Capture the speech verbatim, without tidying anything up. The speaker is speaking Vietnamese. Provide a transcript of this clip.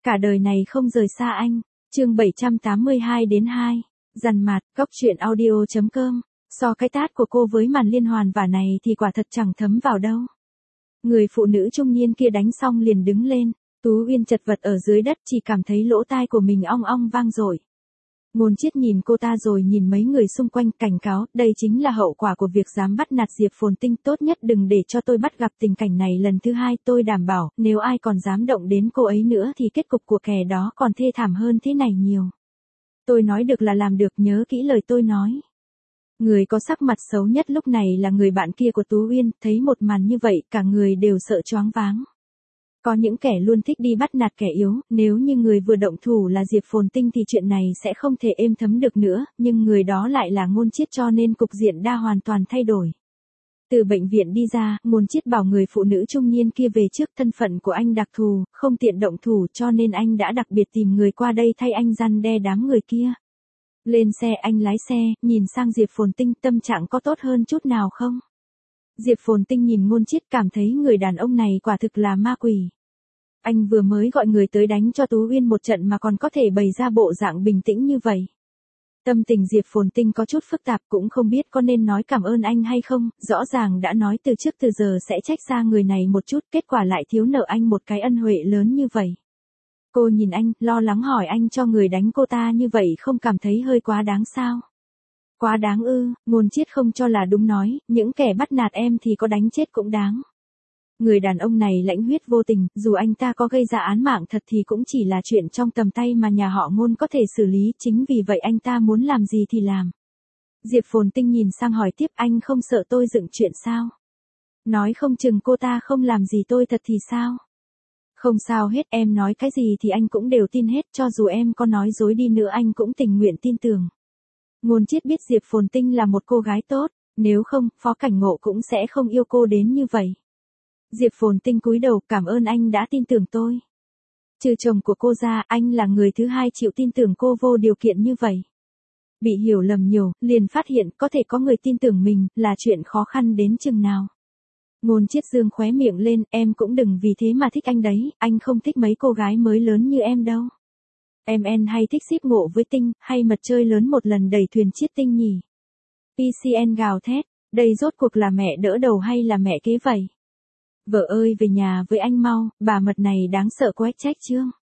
Cả đời này không rời xa anh. Chương bảy trăm tám mươi hai đến hai. Dằn mặt, góc truyện audio chấm com. So cái tát của cô với màn liên hoàn vả này thì quả thật chẳng thấm vào đâu. Người phụ nữ trung niên kia đánh xong liền đứng lên. Tú Uyên chật vật ở dưới đất chỉ cảm thấy lỗ tai của mình ong ong vang dội. Ngôn Chiết nhìn cô ta rồi nhìn mấy người xung quanh, cảnh cáo, đây chính là hậu quả của việc dám bắt nạt Diệp Phồn Tinh, tốt nhất đừng để cho tôi bắt gặp tình cảnh này lần thứ hai, tôi đảm bảo, nếu ai còn dám động đến cô ấy nữa thì kết cục của kẻ đó còn thê thảm hơn thế này nhiều. Tôi nói được là làm được, nhớ kỹ lời tôi nói. Người có sắc mặt xấu nhất lúc này là người bạn kia của Tú Uyên, thấy một màn như vậy, cả người đều sợ choáng váng. Có những kẻ luôn thích đi bắt nạt kẻ yếu, nếu như người vừa động thủ là Diệp Phồn Tinh thì chuyện này sẽ không thể êm thấm được nữa, nhưng người đó lại là Ngôn Chiết cho nên cục diện đã hoàn toàn thay đổi. Từ bệnh viện đi ra, Ngôn Chiết bảo người phụ nữ trung niên kia về trước, thân phận của anh đặc thù, không tiện động thủ cho nên anh đã đặc biệt tìm người qua đây thay anh răn đe đám người kia. Lên xe, anh lái xe, nhìn sang Diệp Phồn Tinh, tâm trạng có tốt hơn chút nào không? Diệp Phồn Tinh nhìn Ngôn Chiết cảm thấy người đàn ông này quả thực là ma quỷ. Anh vừa mới gọi người tới đánh cho Tú Uyên một trận mà còn có thể bày ra bộ dạng bình tĩnh như vậy. Tâm tình Diệp Phồn Tinh có chút phức tạp, cũng không biết có nên nói cảm ơn anh hay không, rõ ràng đã nói từ trước từ giờ sẽ trách xa người này một chút, kết quả lại thiếu nợ anh một cái ân huệ lớn như vậy. Cô nhìn anh, lo lắng hỏi anh cho người đánh cô ta như vậy không cảm thấy hơi quá đáng sao? Quá đáng ư? Ngôn Chiết không cho là đúng nói, những kẻ bắt nạt em thì có đánh chết cũng đáng. Người đàn ông này lãnh huyết vô tình, dù anh ta có gây ra án mạng thật thì cũng chỉ là chuyện trong tầm tay mà nhà họ Ngôn có thể xử lý, chính vì vậy anh ta muốn làm gì thì làm. Diệp Phồn Tinh nhìn sang hỏi tiếp, anh không sợ tôi dựng chuyện sao? Nói không chừng cô ta không làm gì tôi thật thì sao? Không sao hết, em nói cái gì thì anh cũng đều tin hết, cho dù em có nói dối đi nữa anh cũng tình nguyện tin tưởng. Ngôn Chiết biết Diệp Phồn Tinh là một cô gái tốt, nếu không, Phó Cảnh Ngộ cũng sẽ không yêu cô đến như vậy. Diệp Phồn Tinh cúi đầu, cảm ơn anh đã tin tưởng tôi. Trừ chồng của cô ra, anh là người thứ hai chịu tin tưởng cô vô điều kiện như vậy. Bị hiểu lầm nhiều, liền phát hiện có thể có người tin tưởng mình, là chuyện khó khăn đến chừng nào. Ngôn Chiết dương khóe miệng lên, em cũng đừng vì thế mà thích anh đấy, anh không thích mấy cô gái mới lớn như em đâu. Em en hay thích xíp ngộ với Tinh, hay mật chơi lớn một lần đẩy thuyền chiết Tinh nhỉ? pê xê en gào thét, đây rốt cuộc là mẹ đỡ đầu hay là mẹ kế vậy? Vợ ơi về nhà với anh mau, bà mật này đáng sợ quá, trách chương.